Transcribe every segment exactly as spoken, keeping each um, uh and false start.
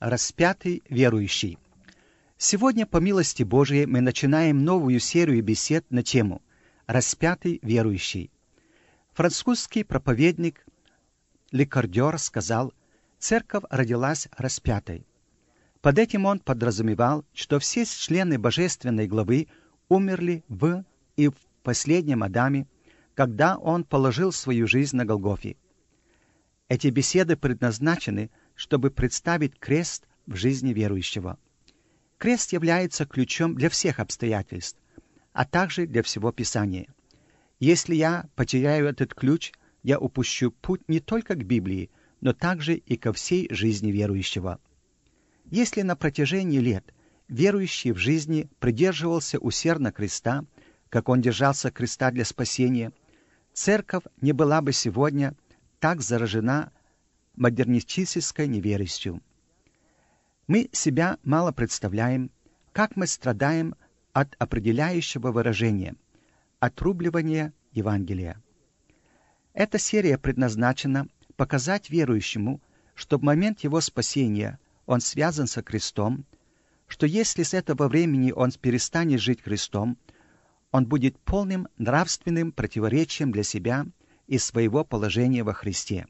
Распятый верующий. Сегодня, по милости Божией, мы начинаем новую серию бесед на тему «Распятый верующий». Французский проповедник Лекардер сказал: «Церковь родилась распятой». Под этим он подразумевал, что все члены божественной главы умерли в и в последнем Адаме, когда он положил свою жизнь на Голгофе. Эти беседы предназначены, чтобы представить крест в жизни верующего. Крест является ключом для всех обстоятельств, а также для всего Писания. Если я потеряю этот ключ, я упущу путь не только к Библии, но также и ко всей жизни верующего. Если на протяжении лет верующий в жизни придерживался усердно креста, как он держался креста для спасения, церковь не была бы сегодня так заражена модернистической неверностью. Мы себя мало представляем, как мы страдаем от определяющего выражения – отрубливания Евангелия. Эта серия предназначена показать верующему, что в момент его спасения он связан со крестом, что если с этого времени он перестанет жить крестом, он будет полным нравственным противоречием для себя и своего положения во Христе.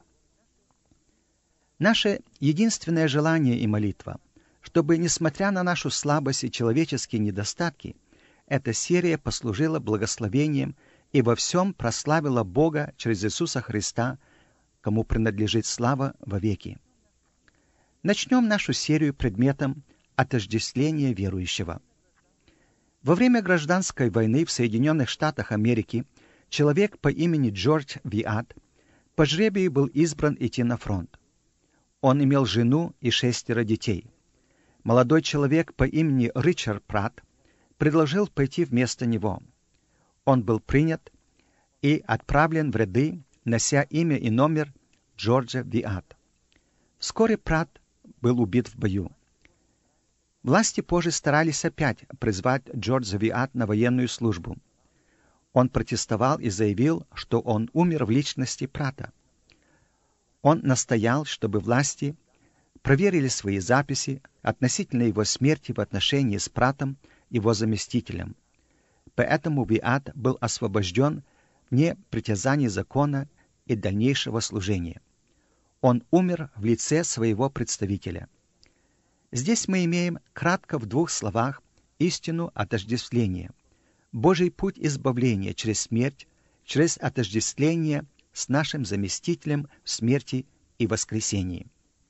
Наше единственное желание и молитва, чтобы, несмотря на нашу слабость и человеческие недостатки, эта серия послужила благословением и во всем прославила Бога через Иисуса Христа, кому принадлежит слава вовеки. Начнем нашу серию предметом отождествления верующего. Во время гражданской войны в Соединенных Штатах Америки человек по имени Джордж Виат по жребию был избран идти на фронт. Он имел жену и шестеро детей. Молодой человек по имени Ричард Пратт предложил пойти вместо него. Он был принят и отправлен в ряды, нося имя и номер Джорджа Виат. Вскоре Пратт был убит в бою. Власти позже старались опять призвать Джорджа Виат на военную службу. Он протестовал и заявил, что он умер в личности Пратта. Он настоял, чтобы власти проверили свои записи относительно его смерти в отношении с Праттом, его заместителем. Поэтому Виат был освобожден вне притязаний закона и дальнейшего служения. Он умер в лице своего представителя. Здесь мы имеем кратко в двух словах истину отождествления. Божий путь избавления через смерть, через отождествление с нашим заместителем в смерти и воскресении.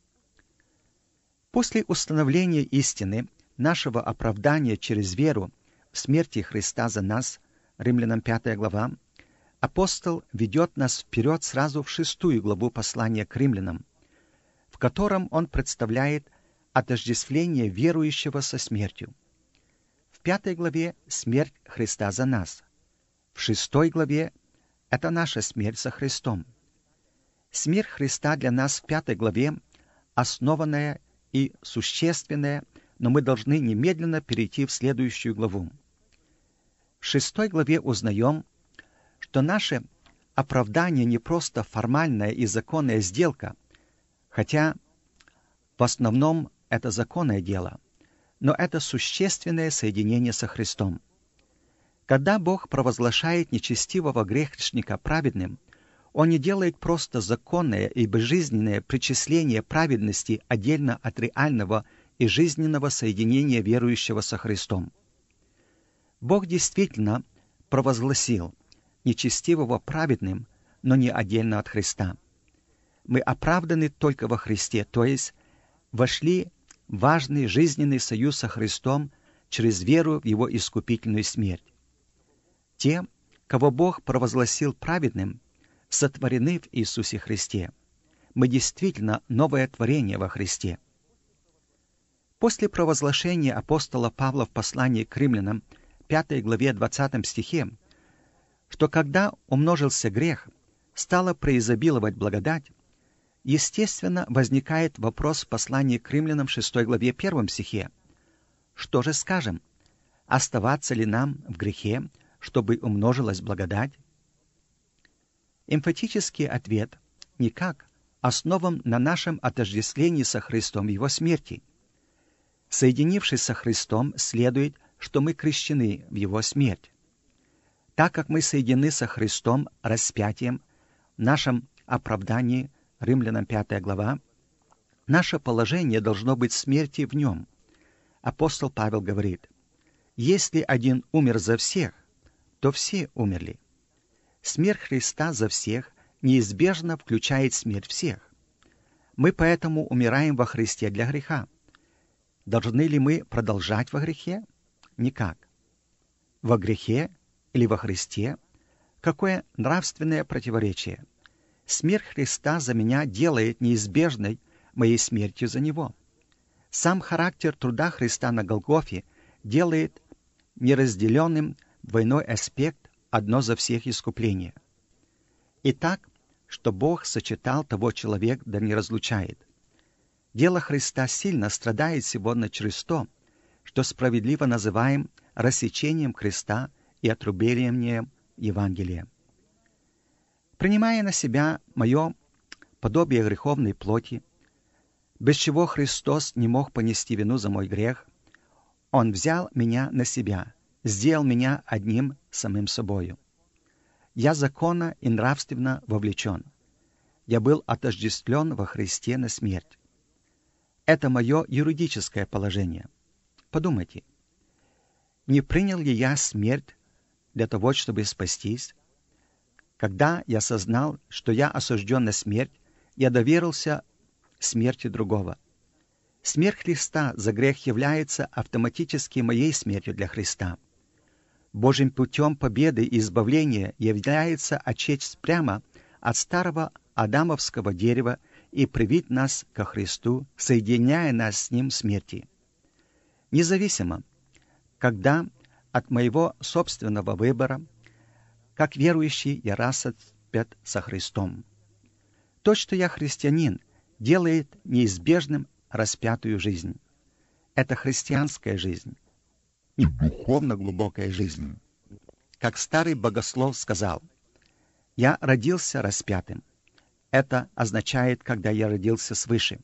После установления истины, нашего оправдания через веру в смерти Христа за нас, Римлянам пятая глава, апостол ведет нас вперед сразу в шестую главу послания к римлянам, в котором он представляет отождествление верующего со смертью. В пятой главе смерть Христа за нас. В шестой главе это наша смерть со Христом. Смерть Христа для нас в пятой главе основанная и существенная, но мы должны немедленно перейти в следующую главу. В шестой главе узнаем, что наше оправдание не просто формальная и законная сделка, хотя в основном это законное дело, но это существенное соединение со Христом. Когда Бог провозглашает нечестивого грешника праведным, Он не делает просто законное и безжизненное причисление праведности отдельно от реального и жизненного соединения верующего со Христом. Бог действительно провозгласил нечестивого праведным, но не отдельно от Христа. Мы оправданы только во Христе, то есть вошли в важный жизненный союз со Христом через веру в Его искупительную смерть. Те, кого Бог провозгласил праведным, сотворены в Иисусе Христе. Мы действительно новое творение во Христе. После провозглашения апостола Павла в послании к римлянам, пятой главе двадцатом стихе, что когда умножился грех, стала преизобиловать благодать, естественно, возникает вопрос в послании к римлянам шестой главе первом стихе. Что же скажем? Оставаться ли нам в грехе, чтобы умножилась благодать? Эмфатический ответ – никак, основан на нашем отождествлении со Христом в Его смерти. Соединившись со Христом, следует, что мы крещены в Его смерть. Так как мы соединены со Христом распятием в нашем оправдании, Римлянам пятая глава, наше положение должно быть смерти в Нем. Апостол Павел говорит: «Если один умер за всех, то все умерли». Смерть Христа за всех неизбежно включает смерть всех. Мы поэтому умираем во Христе для греха. Должны ли мы продолжать во грехе? Никак. Во грехе или во Христе? Какое нравственное противоречие! Смерть Христа за меня делает неизбежной моей смертью за Него. Сам характер труда Христа на Голгофе делает неразделенным двойной аспект одно за всех искупления. Итак, что Бог сочетал, того человек да не разлучает. Дело Христа сильно страдает сегодня через то, что справедливо называем рассечением креста и отрублением Евангелия. Принимая на себя мое подобие греховной плоти, без чего Христос не мог понести вину за мой грех, Он взял меня на себя, сделал меня одним самим собою. Я законно и нравственно вовлечен. Я был отождествлен во Христе на смерть. Это мое юридическое положение. Подумайте, не принял ли я смерть для того, чтобы спастись? Когда я осознал, что я осужден на смерть, я доверился смерти другого. Смерть Христа за грех является автоматически моей смертью для Христа. Божьим путем победы и избавления является отсечь прямо от старого адамовского дерева и привить нас ко Христу, соединяя нас с Ним в смерти. Независимо, когда от моего собственного выбора, как верующий, я распят со Христом. То, что я христианин, делает неизбежным распятую жизнь. Это христианская жизнь, и духовно глубокая жизнь. Как старый богослов сказал: «Я родился распятым». Это означает, когда я родился свыше.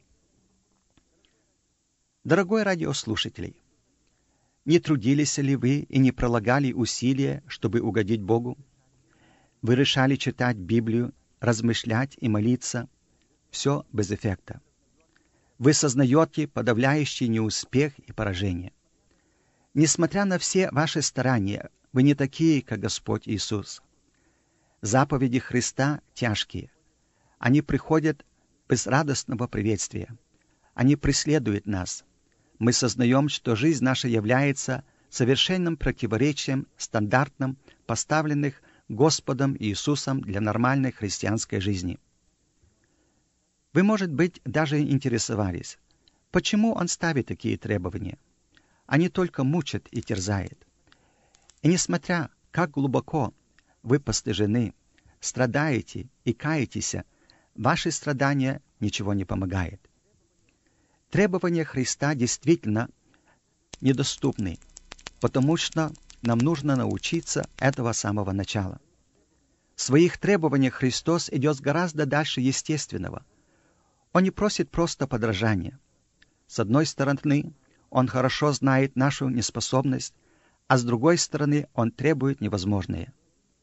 Дорогой радиослушатель, не трудились ли вы и не прилагали усилия, чтобы угодить Богу? Вы решали читать Библию, размышлять и молиться. Все без эффекта. Вы сознаете подавляющий неуспех и поражение. Несмотря на все ваши старания, вы не такие, как Господь Иисус. Заповеди Христа тяжкие. Они приходят без радостного приветствия. Они преследуют нас. Мы сознаем, что жизнь наша является совершенным противоречием стандартам, поставленных Господом Иисусом для нормальной христианской жизни. Вы, может быть, даже интересовались, почему Он ставит такие требования. Они только мучат и терзают. И несмотря, как глубоко вы постыжены, страдаете и каетесь, ваши страдания ничего не помогает. Требования Христа действительно недоступны, потому что нам нужно научиться этого с самого начала. В своих требованиях Христос идет гораздо дальше естественного. Он не просит просто подражания. С одной стороны, Он хорошо знает нашу неспособность, а с другой стороны, Он требует невозможное.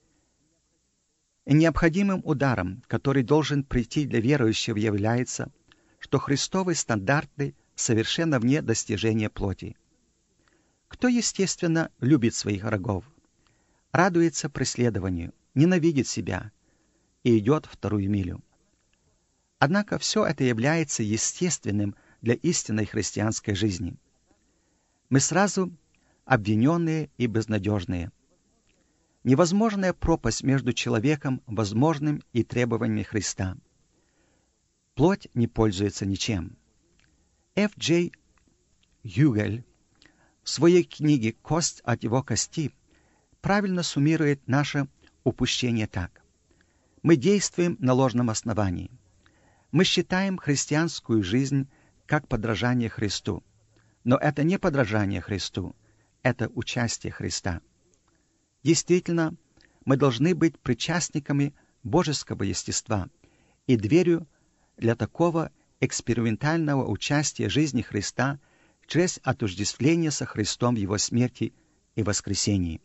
И необходимым ударом, который должен прийти для верующего, является, что Христовы стандарты совершенно вне достижения плоти. Кто, естественно, любит своих врагов, радуется преследованию, ненавидит себя и идет вторую милю. Однако все это является естественным для истинной христианской жизни. Мы сразу обвиненные и безнадежные. Невозможная пропасть между человеком возможным и требованиями Христа. Плоть не пользуется ничем. Ф. Джей Югель в своей книге «Кость от его кости» правильно суммирует наше упущение так. Мы действуем на ложном основании. Мы считаем христианскую жизнь как подражание Христу. Но это не подражание Христу, это участие Христа. Действительно, мы должны быть причастниками божеского естества, и дверью для такого экспериментального участия жизни Христа через отождествление со Христом в Его смерти и воскресении.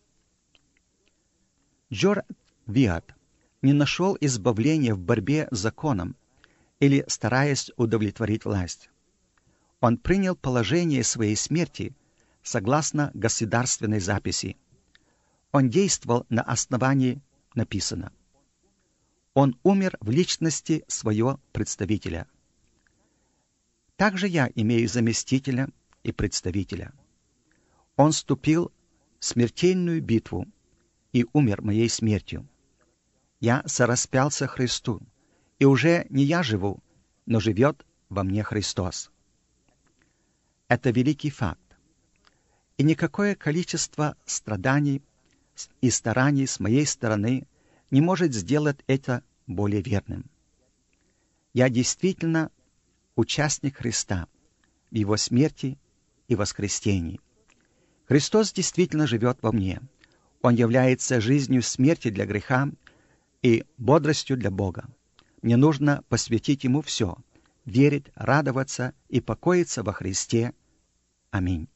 Джордж Виат не нашел избавления в борьбе с законом или стараясь удовлетворить власть. Он принял положение своей смерти согласно государственной записи. Он действовал на основании написано. Он умер в личности своего представителя. Также я имею заместителя и представителя. Он вступил в смертельную битву и умер моей смертью. Я сораспялся Христу, и уже не я живу, но живет во мне Христос. Это великий факт. И никакое количество страданий и стараний с моей стороны не может сделать это более верным. Я действительно участник Христа в Его смерти и воскресении. Христос действительно живет во мне. Он является жизнью смерти для греха и бодростью для Бога. Мне нужно посвятить Ему все, верить, радоваться и покоиться во Христе. Аминь.